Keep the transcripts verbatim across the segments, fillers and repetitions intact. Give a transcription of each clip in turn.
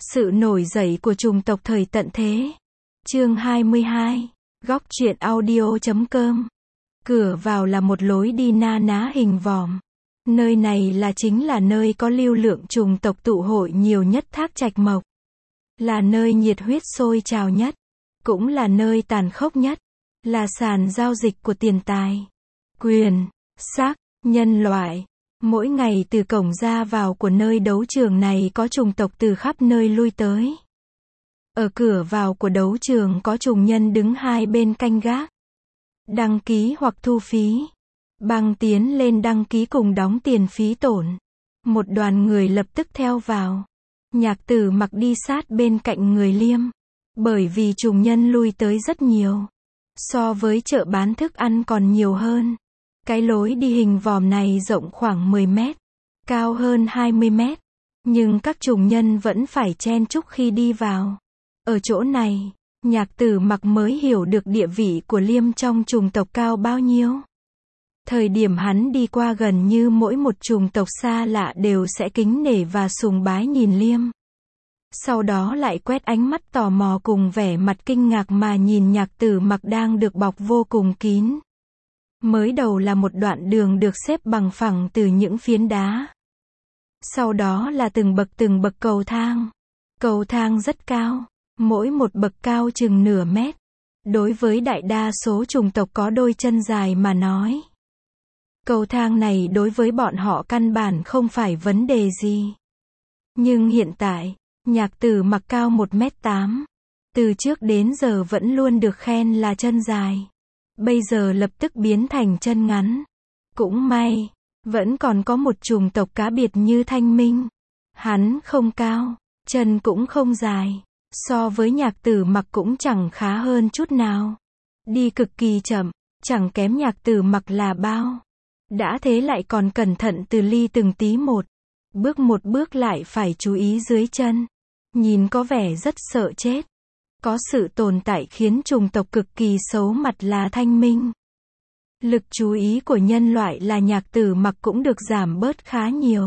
Sự nổi dậy của chủng tộc thời tận thế. Chương hai mươi hai. Góc truyện audio chấm com. Cửa vào là một lối đi na ná hình vòm. Nơi này là chính là nơi có lưu lượng chủng tộc tụ hội nhiều nhất Thác Trạch Mộc. Là nơi nhiệt huyết sôi trào nhất. Cũng là nơi tàn khốc nhất. Là sàn giao dịch của tiền tài, quyền, sắc, nhân loại. Mỗi ngày từ cổng ra vào của nơi đấu trường này có chủng tộc từ khắp nơi lui tới. Ở cửa vào của đấu trường có chủng nhân đứng hai bên canh gác. Đăng ký hoặc thu phí. Băng tiến lên đăng ký cùng đóng tiền phí tổn. Một đoàn người lập tức theo vào. Nhạc Tử Mặc đi sát bên cạnh người Liêm. Bởi vì chủng nhân lui tới rất nhiều. So với chợ bán thức ăn còn nhiều hơn. Cái lối đi hình vòm này rộng khoảng mười mét, cao hơn hai mươi mét. Nhưng các chủng nhân vẫn phải chen chúc khi đi vào. Ở chỗ này, Nhạc Tử Mặc mới hiểu được địa vị của Liêm trong chủng tộc cao bao nhiêu. Thời điểm hắn đi qua gần như mỗi một chủng tộc xa lạ đều sẽ kính nể và sùng bái nhìn Liêm. Sau đó lại quét ánh mắt tò mò cùng vẻ mặt kinh ngạc mà nhìn Nhạc Tử Mặc đang được bọc vô cùng kín. Mới đầu là một đoạn đường được xếp bằng phẳng từ những phiến đá. Sau đó là từng bậc từng bậc cầu thang. Cầu thang rất cao, mỗi một bậc cao chừng nửa mét. Đối với đại đa số chủng tộc có đôi chân dài mà nói. Cầu thang này đối với bọn họ căn bản không phải vấn đề gì. Nhưng hiện tại, Nhạc Tử Mặc cao một mét tám. Từ trước đến giờ vẫn luôn được khen là chân dài. Bây giờ lập tức biến thành chân ngắn. Cũng may, vẫn còn có một chủng tộc cá biệt như Thanh Minh. Hắn không cao, chân cũng không dài. So với Nhạc Tử Mặc cũng chẳng khá hơn chút nào. Đi cực kỳ chậm, chẳng kém Nhạc Tử Mặc là bao. Đã thế lại còn cẩn thận từ ly từng tí một. Bước một bước lại phải chú ý dưới chân. Nhìn có vẻ rất sợ chết. Có sự tồn tại khiến chủng tộc cực kỳ xấu mặt là Thanh Minh. Lực chú ý của nhân loại là Nhạc Tử Mặc cũng được giảm bớt khá nhiều.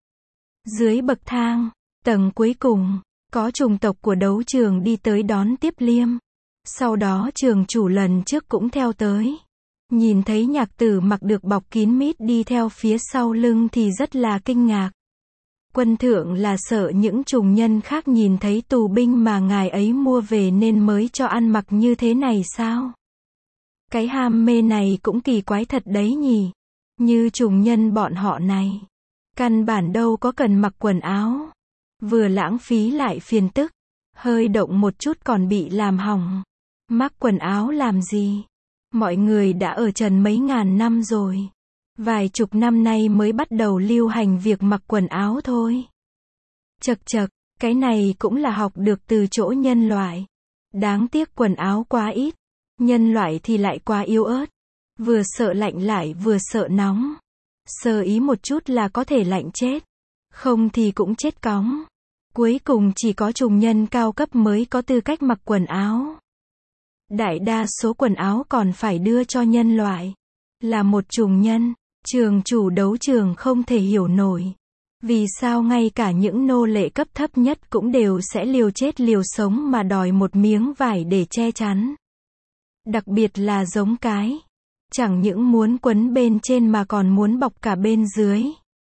Dưới bậc thang, tầng cuối cùng, có chủng tộc của đấu trường đi tới đón tiếp Liêm. Sau đó trường chủ lần trước cũng theo tới. Nhìn thấy Nhạc Tử Mặc được bọc kín mít đi theo phía sau lưng thì rất là kinh ngạc. Quân thượng là sợ những chủng nhân khác nhìn thấy tù binh mà ngài ấy mua về nên mới cho ăn mặc như thế này sao? Cái ham mê này cũng kỳ quái thật đấy nhỉ. Như chủng nhân bọn họ này. Căn bản đâu có cần mặc quần áo. Vừa lãng phí lại phiền tức. Hơi động một chút còn bị làm hỏng. Mắc quần áo làm gì? Mọi người đã ở trần mấy ngàn năm rồi. Vài chục năm nay mới bắt đầu lưu hành việc mặc quần áo thôi. Chật chật, cái này cũng là học được từ chỗ nhân loại. Đáng tiếc quần áo quá ít. Nhân loại thì lại quá yếu ớt. Vừa sợ lạnh lại vừa sợ nóng. Sơ ý một chút là có thể lạnh chết. Không thì cũng chết cóng. Cuối cùng chỉ có chủng nhân cao cấp mới có tư cách mặc quần áo. Đại đa số quần áo còn phải đưa cho nhân loại. Là một chủng nhân. Trường chủ đấu trường không thể hiểu nổi. Vì sao ngay cả những nô lệ cấp thấp nhất cũng đều sẽ liều chết liều sống mà đòi một miếng vải để che chắn. Đặc biệt là giống cái. Chẳng những muốn quấn bên trên mà còn muốn bọc cả bên dưới.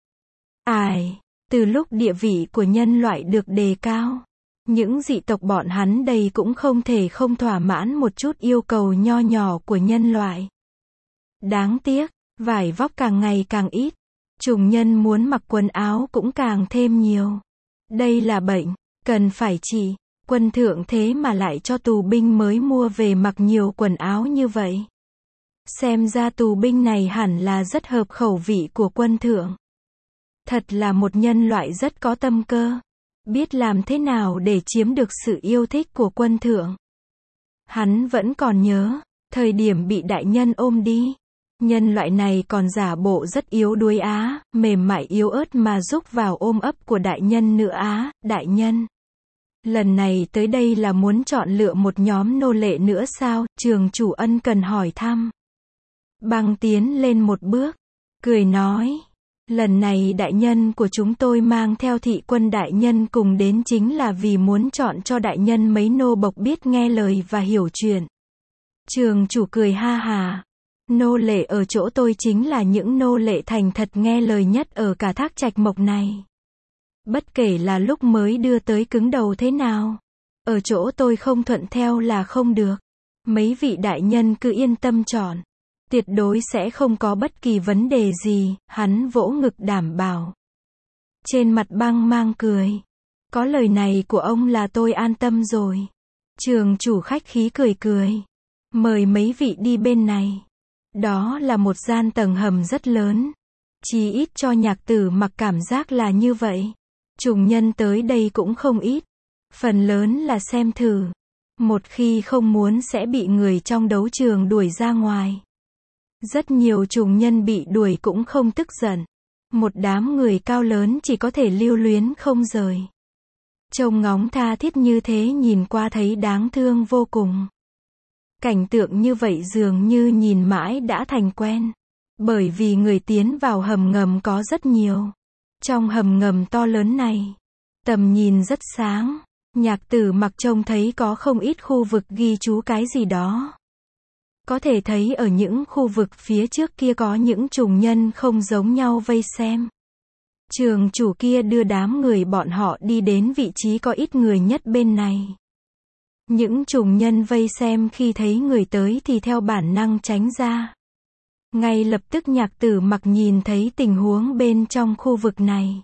Ải, từ lúc địa vị của nhân loại được đề cao. Những dị tộc bọn hắn đây cũng không thể không thỏa mãn một chút yêu cầu nho nhỏ của nhân loại. Đáng tiếc. Vải vóc càng ngày càng ít. Chủng nhân muốn mặc quần áo cũng càng thêm nhiều. Đây là bệnh, cần phải trị. Quân thượng thế mà lại cho tù binh mới mua về mặc nhiều quần áo như vậy. Xem ra tù binh này hẳn là rất hợp khẩu vị của quân thượng. Thật là một nhân loại rất có tâm cơ. Biết làm thế nào để chiếm được sự yêu thích của quân thượng. Hắn vẫn còn nhớ, thời điểm bị đại nhân ôm đi. Nhân loại này còn giả bộ rất yếu đuối á, mềm mại yếu ớt mà rúc vào ôm ấp của đại nhân nữa á, đại nhân. Lần này tới đây là muốn chọn lựa một nhóm nô lệ nữa sao, trường chủ ân cần hỏi thăm. Băng tiến lên một bước, cười nói, Lần này đại nhân của chúng tôi mang theo thị quân đại nhân cùng đến chính là vì muốn chọn cho đại nhân mấy nô bộc biết nghe lời và hiểu chuyện. Trường chủ cười ha hà. Nô lệ ở chỗ tôi chính là những nô lệ thành thật nghe lời nhất ở cả Thác Trạch Mộc này. Bất kể là lúc mới đưa tới cứng đầu thế nào, ở chỗ tôi không thuận theo là không được. Mấy vị đại nhân cứ yên tâm chọn. Tuyệt đối sẽ không có bất kỳ vấn đề gì, hắn vỗ ngực đảm bảo. Trên mặt Băng mang cười. Có lời này của ông là tôi an tâm rồi. Trường chủ khách khí cười cười. Mời mấy vị đi bên này. Đó là một gian tầng hầm rất lớn. Chí ít cho Nhạc Tử Mặc cảm giác là như vậy. Trùng nhân tới đây cũng không ít. Phần lớn là xem thử. Một khi không muốn sẽ bị người trong đấu trường đuổi ra ngoài. Rất nhiều trùng nhân bị đuổi cũng không tức giận. Một đám người cao lớn chỉ có thể lưu luyến không rời. Trông ngóng tha thiết như thế nhìn qua thấy đáng thương vô cùng. Cảnh tượng như vậy dường như nhìn mãi đã thành quen. Bởi vì người tiến vào hầm ngầm có rất nhiều. Trong hầm ngầm to lớn này, tầm nhìn rất sáng. Nhạc Tử Mặc trông thấy có không ít khu vực ghi chú cái gì đó. Có thể thấy ở những khu vực phía trước kia có những trùng nhân không giống nhau vây xem. Trường chủ kia đưa đám người bọn họ đi đến vị trí có ít người nhất bên này. Những trùng nhân vây xem khi thấy người tới thì theo bản năng tránh ra. Ngay lập tức Nhạc Tử Mặc nhìn thấy tình huống bên trong khu vực này.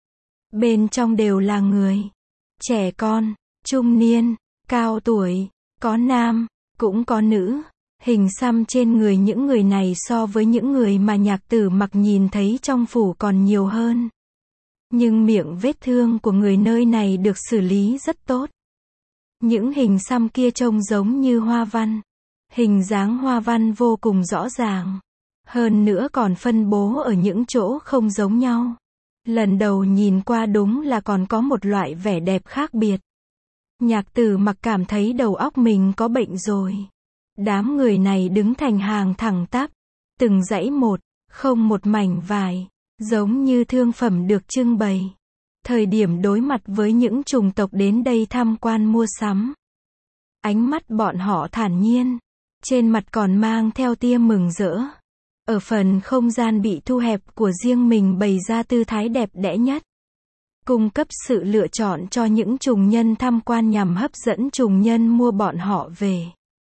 Bên trong đều là người. Trẻ con, trung niên, cao tuổi, có nam, cũng có nữ. Hình xăm trên người những người này so với những người mà Nhạc Tử Mặc nhìn thấy trong phủ còn nhiều hơn. Nhưng miệng vết thương của người nơi này được xử lý rất tốt. Những hình xăm kia trông giống như hoa văn. Hình dáng hoa văn vô cùng rõ ràng. Hơn nữa còn phân bố ở những chỗ không giống nhau. Lần đầu nhìn qua đúng là còn có một loại vẻ đẹp khác biệt. Nhạc Tử Mặc cảm thấy đầu óc mình có bệnh rồi. Đám người này đứng thành hàng thẳng tắp, từng dãy một, không một mảnh vải, giống như thương phẩm được trưng bày. Thời điểm đối mặt với những chủng tộc đến đây tham quan mua sắm. Ánh mắt bọn họ thản nhiên, trên mặt còn mang theo tia mừng rỡ. Ở phần không gian bị thu hẹp của riêng mình bày ra tư thái đẹp đẽ nhất. Cung cấp sự lựa chọn cho những trùng nhân tham quan nhằm hấp dẫn trùng nhân mua bọn họ về.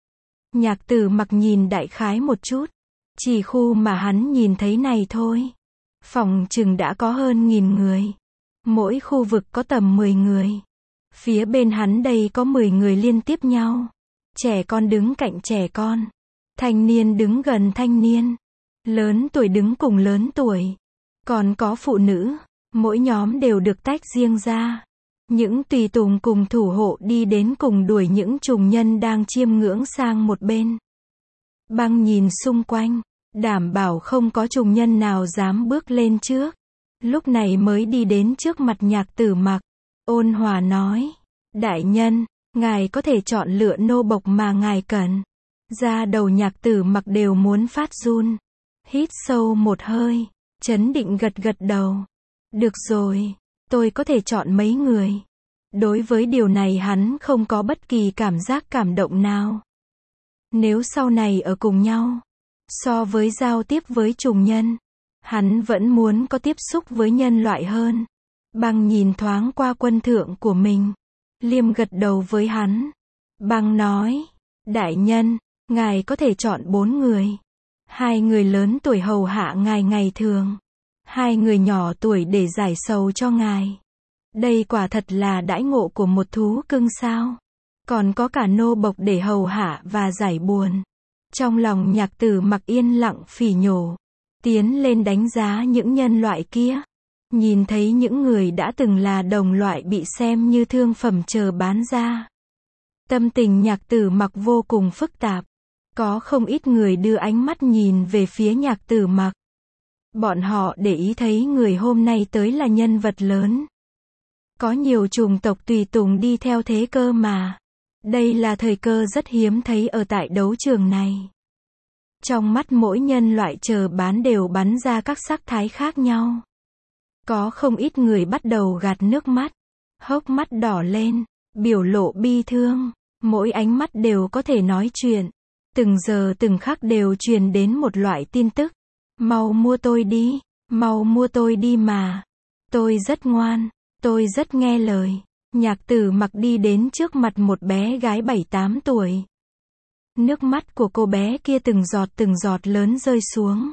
Nhạc Tử Mặc nhìn đại khái một chút. Chỉ khu mà hắn nhìn thấy này thôi. Phòng chừng đã có hơn nghìn người. Mỗi khu vực có tầm mười người. Phía bên hắn đây có mười người liên tiếp nhau. Trẻ con đứng cạnh trẻ con. Thanh niên đứng gần thanh niên. Lớn tuổi đứng cùng lớn tuổi. Còn có phụ nữ. Mỗi nhóm đều được tách riêng ra. Những tùy tùng cùng thủ hộ đi đến cùng đuổi những trùng nhân đang chiêm ngưỡng sang một bên. Băng nhìn xung quanh, đảm bảo không có trùng nhân nào dám bước lên trước. Lúc này mới đi đến trước mặt Nhạc Tử Mặc. Ôn hòa nói, đại nhân, ngài có thể chọn lựa nô bộc mà ngài cần. Da đầu Nhạc Tử Mặc đều muốn phát run. Hít sâu một hơi, trấn định gật gật đầu. Được rồi. Tôi có thể chọn mấy người. Đối với điều này hắn không có bất kỳ cảm giác cảm động nào. Nếu sau này ở cùng nhau, so với giao tiếp với trùng nhân, hắn vẫn muốn có tiếp xúc với nhân loại hơn. Băng nhìn thoáng qua quân thượng của mình. Liêm gật đầu với hắn. Băng nói, đại nhân, ngài có thể chọn bốn người. Hai người lớn tuổi hầu hạ ngài ngày thường. Hai người nhỏ tuổi để giải sầu cho ngài. Đây quả thật là đãi ngộ của một thú cưng sao. Còn có cả nô bộc để hầu hạ và giải buồn. Trong lòng Nhạc Tử Mặc yên lặng phỉ nhổ. Tiến lên đánh giá những nhân loại kia. Nhìn thấy những người đã từng là đồng loại bị xem như thương phẩm chờ bán ra. Tâm tình Nhạc Tử Mặc vô cùng phức tạp. Có không ít người đưa ánh mắt nhìn về phía Nhạc Tử Mặc. Bọn họ để ý thấy người hôm nay tới là nhân vật lớn. Có nhiều chủng tộc tùy tùng đi theo thế cơ mà. Đây là thời cơ rất hiếm thấy ở tại đấu trường này. Trong mắt mỗi nhân loại chờ bán đều bắn ra các sắc thái khác nhau. Có không ít người bắt đầu gạt nước mắt, hốc mắt đỏ lên, biểu lộ bi thương, mỗi ánh mắt đều có thể nói chuyện. Từng giờ từng khắc đều truyền đến một loại tin tức. Mau mua tôi đi, mau mua tôi đi mà. Tôi rất ngoan, tôi rất nghe lời. Nhạc Tử Mặc đi đến trước mặt một bé gái bảy tám tuổi. Nước mắt của cô bé kia từng giọt từng giọt lớn rơi xuống.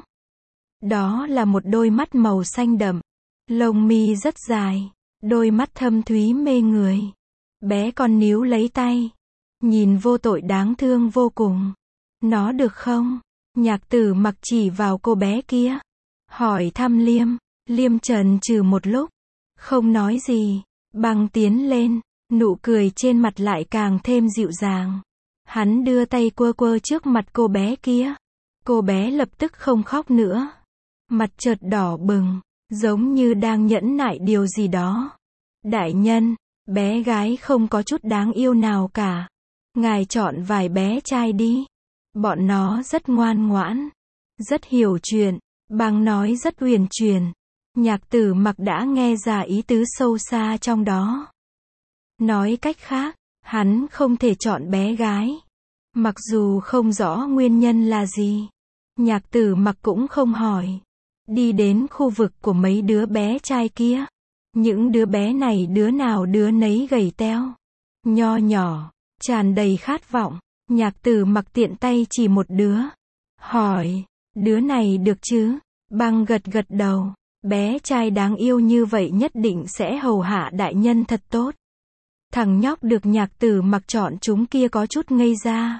Đó là một đôi mắt màu xanh đậm, lông mi rất dài, đôi mắt thâm thúy mê người. Bé con níu lấy tay, nhìn vô tội đáng thương vô cùng. Nó được không? Nhạc Tử Mặc chỉ vào cô bé kia, hỏi thăm Liêm. Liêm chần chừ một lúc, không nói gì. Băng tiến lên, nụ cười trên mặt lại càng thêm dịu dàng. Hắn đưa tay quơ quơ trước mặt cô bé kia. Cô bé lập tức không khóc nữa. Mặt chợt đỏ bừng, giống như đang nhẫn nại điều gì đó. Đại nhân, bé gái không có chút đáng yêu nào cả. Ngài chọn vài bé trai đi. Bọn nó rất ngoan ngoãn, rất hiểu chuyện. Băng nói rất uyển chuyển. Nhạc Tử Mặc đã nghe ra ý tứ sâu xa trong đó. Nói cách khác, hắn không thể chọn bé gái. Mặc dù không rõ nguyên nhân là gì, Nhạc Tử Mặc cũng không hỏi. Đi đến khu vực của mấy đứa bé trai kia. Những đứa bé này đứa nào đứa nấy gầy teo, nho nhỏ, tràn đầy khát vọng. Nhạc Tử Mặc tiện tay chỉ một đứa, hỏi, đứa này được chứ? Băng gật gật đầu. Bé trai đáng yêu như vậy nhất định sẽ hầu hạ đại nhân thật tốt. Thằng nhóc được Nhạc Tử Mặc chọn chúng kia có chút ngây ra.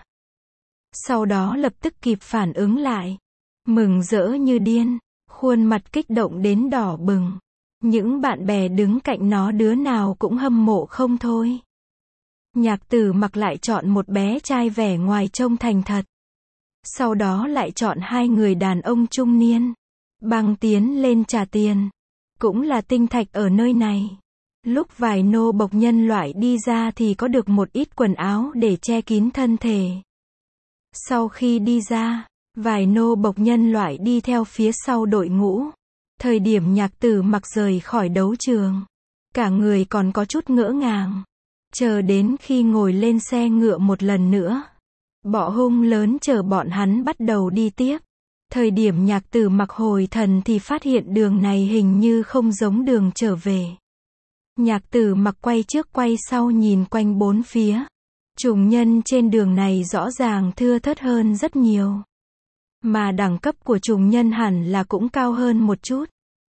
Sau đó lập tức kịp phản ứng lại. Mừng rỡ như điên, khuôn mặt kích động đến đỏ bừng. Những bạn bè đứng cạnh nó đứa nào cũng hâm mộ không thôi. Nhạc Tử Mặc lại chọn một bé trai vẻ ngoài trông thành thật. Sau đó lại chọn hai người đàn ông trung niên. Băng tiến lên trả tiền. Cũng là tinh thạch ở nơi này. Lúc vài nô bộc nhân loại đi ra thì có được một ít quần áo để che kín thân thể. Sau khi đi ra, vài nô bộc nhân loại đi theo phía sau đội ngũ. Thời điểm Nhạc Tử Mặc rời khỏi đấu trường, cả người còn có chút ngỡ ngàng. Chờ đến khi ngồi lên xe ngựa một lần nữa, bọ hung lớn chở bọn hắn bắt đầu đi tiếp. Thời điểm Nhạc Tử Mặc hồi thần thì phát hiện đường này hình như không giống đường trở về. Nhạc Tử Mặc quay trước quay sau nhìn quanh bốn phía. Trùng nhân trên đường này rõ ràng thưa thớt hơn rất nhiều. Mà đẳng cấp của trùng nhân hẳn là cũng cao hơn một chút.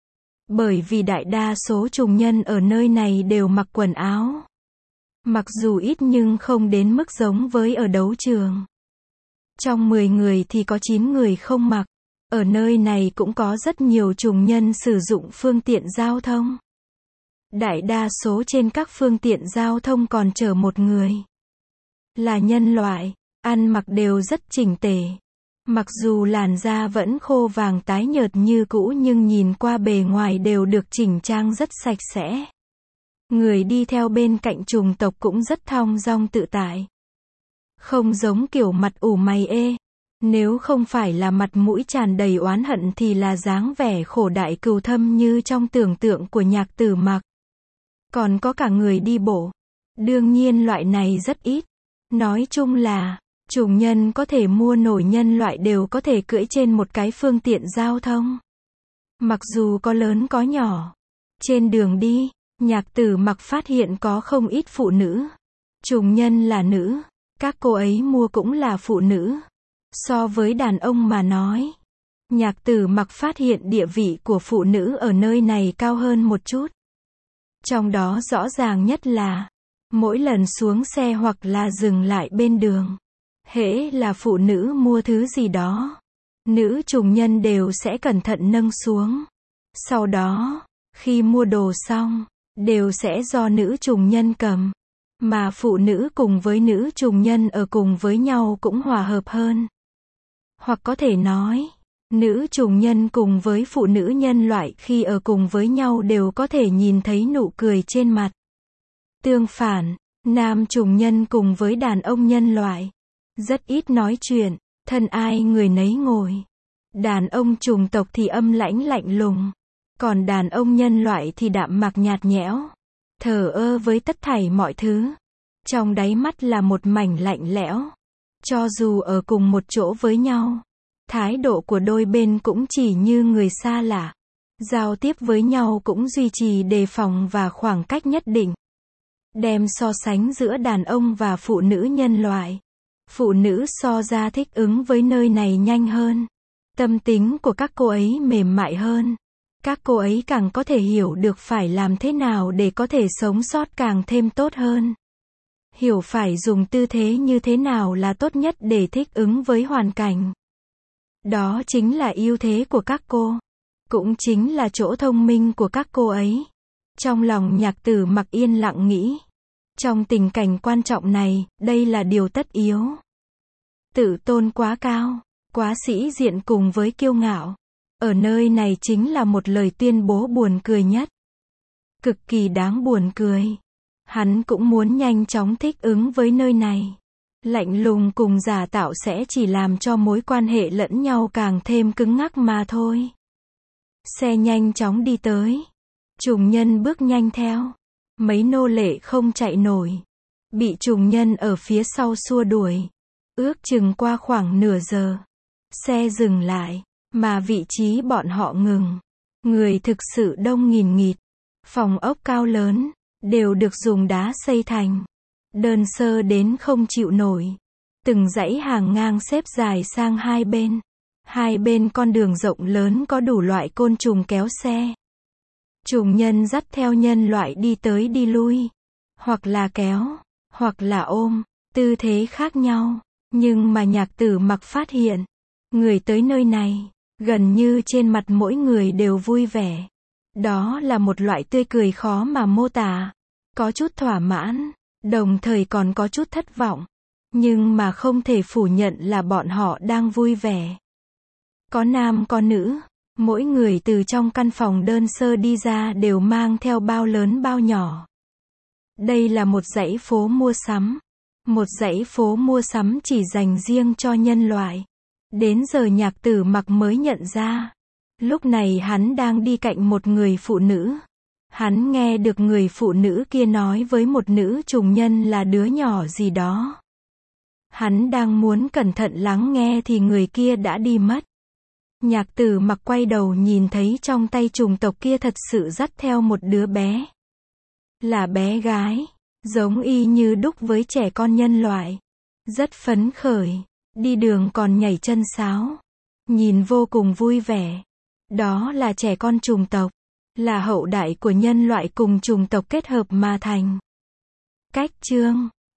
Bởi vì đại đa số trùng nhân ở nơi này đều mặc quần áo. Mặc dù ít nhưng không đến mức giống với ở đấu trường. Trong mười người thì có chín người không mặc. Ở nơi này cũng có rất nhiều trùng nhân sử dụng phương tiện giao thông. Đại đa số trên các phương tiện giao thông còn chở một người. Là nhân loại, ăn mặc đều rất chỉnh tề. Mặc dù làn da vẫn khô vàng tái nhợt như cũ nhưng nhìn qua bề ngoài đều được chỉnh trang rất sạch sẽ. Người đi theo bên cạnh trùng tộc cũng rất thong dong tự tại. Không giống kiểu mặt ủ mày ê. Nếu không phải là mặt mũi tràn đầy oán hận thì là dáng vẻ khổ đại cừu thâm như trong tưởng tượng của Nhạc Tử Mặc. Còn có cả người đi bộ. Đương nhiên loại này rất ít. Nói chung là, trùng nhân có thể mua nổi nhân loại đều có thể cưỡi trên một cái phương tiện giao thông. Mặc dù có lớn có nhỏ. Trên đường đi, Nhạc Tử Mặc phát hiện có không ít phụ nữ. Trùng nhân là nữ, các cô ấy mua cũng là phụ nữ. So với đàn ông mà nói, Nhạc Tử Mặc phát hiện địa vị của phụ nữ ở nơi này cao hơn một chút. Trong đó rõ ràng nhất là, mỗi lần xuống xe hoặc là dừng lại bên đường, hễ là phụ nữ mua thứ gì đó, nữ trùng nhân đều sẽ cẩn thận nâng xuống. Sau đó, khi mua đồ xong, đều sẽ do nữ trùng nhân cầm. Mà phụ nữ cùng với nữ trùng nhân ở cùng với nhau cũng hòa hợp hơn. Hoặc có thể nói, nữ trùng nhân cùng với phụ nữ nhân loại khi ở cùng với nhau đều có thể nhìn thấy nụ cười trên mặt. Tương phản, nam trùng nhân cùng với đàn ông nhân loại, rất ít nói chuyện, thân ai người nấy ngồi. Đàn ông chủng tộc thì âm lãnh lạnh lùng, còn đàn ông nhân loại thì đạm mạc nhạt nhẽo, thờ ơ với tất thảy mọi thứ. Trong đáy mắt là một mảnh lạnh lẽo. Cho dù ở cùng một chỗ với nhau, thái độ của đôi bên cũng chỉ như người xa lạ. Giao tiếp với nhau cũng duy trì đề phòng và khoảng cách nhất định. Đem so sánh giữa đàn ông và phụ nữ nhân loại. Phụ nữ so ra thích ứng với nơi này nhanh hơn. Tâm tính của các cô ấy mềm mại hơn. Các cô ấy càng có thể hiểu được phải làm thế nào để có thể sống sót càng thêm tốt hơn. Hiểu phải dùng tư thế như thế nào là tốt nhất để thích ứng với hoàn cảnh. Đó chính là ưu thế của các cô. Cũng chính là chỗ thông minh của các cô ấy. Trong lòng Nhạc Tử Mặc yên lặng nghĩ. Trong tình cảnh quan trọng này, đây là điều tất yếu. Tự tôn quá cao, quá sĩ diện cùng với kiêu ngạo. Ở nơi này chính là một lời tuyên bố buồn cười nhất. Cực kỳ đáng buồn cười. Hắn cũng muốn nhanh chóng thích ứng với nơi này. Lạnh lùng cùng giả tạo sẽ chỉ làm cho mối quan hệ lẫn nhau càng thêm cứng ngắc mà thôi. Xe nhanh chóng đi tới. Trùng nhân bước nhanh theo. Mấy nô lệ không chạy nổi. Bị trùng nhân ở phía sau xua đuổi. Ước chừng qua khoảng nửa giờ. Xe dừng lại. Mà vị trí bọn họ ngừng. Người thực sự đông nghìn nghịt. Phòng ốc cao lớn. Đều được dùng đá xây thành. Đơn sơ đến không chịu nổi. Từng dãy hàng ngang xếp dài sang hai bên. Hai bên con đường rộng lớn có đủ loại côn trùng kéo xe. Trùng nhân dắt theo nhân loại đi tới đi lui. Hoặc là kéo, hoặc là ôm, tư thế khác nhau. Nhưng mà Nhạc Tử Mặc phát hiện, người tới nơi này, gần như trên mặt mỗi người đều vui vẻ. Đó là một loại tươi cười khó mà mô tả. Có chút thỏa mãn, đồng thời còn có chút thất vọng. Nhưng mà không thể phủ nhận là bọn họ đang vui vẻ. Có nam có nữ, mỗi người từ trong căn phòng đơn sơ đi ra đều mang theo bao lớn bao nhỏ. Đây là một dãy phố mua sắm. Một dãy phố mua sắm chỉ dành riêng cho nhân loại. Đến giờ Nhạc Tử Mặc mới nhận ra. Lúc này hắn đang đi cạnh một người phụ nữ. Hắn nghe được người phụ nữ kia nói với một nữ trùng nhân là đứa nhỏ gì đó. Hắn đang muốn cẩn thận lắng nghe thì người kia đã đi mất. Nhạc Tử Mặc quay đầu nhìn thấy trong tay trùng tộc kia thật sự dắt theo một đứa bé. Là bé gái, giống y như đúc với trẻ con nhân loại. Rất phấn khởi, đi đường còn nhảy chân sáo. Nhìn vô cùng vui vẻ. Đó là trẻ con trùng tộc. Là hậu đại của nhân loại cùng trùng tộc kết hợp mà thành. Cách chương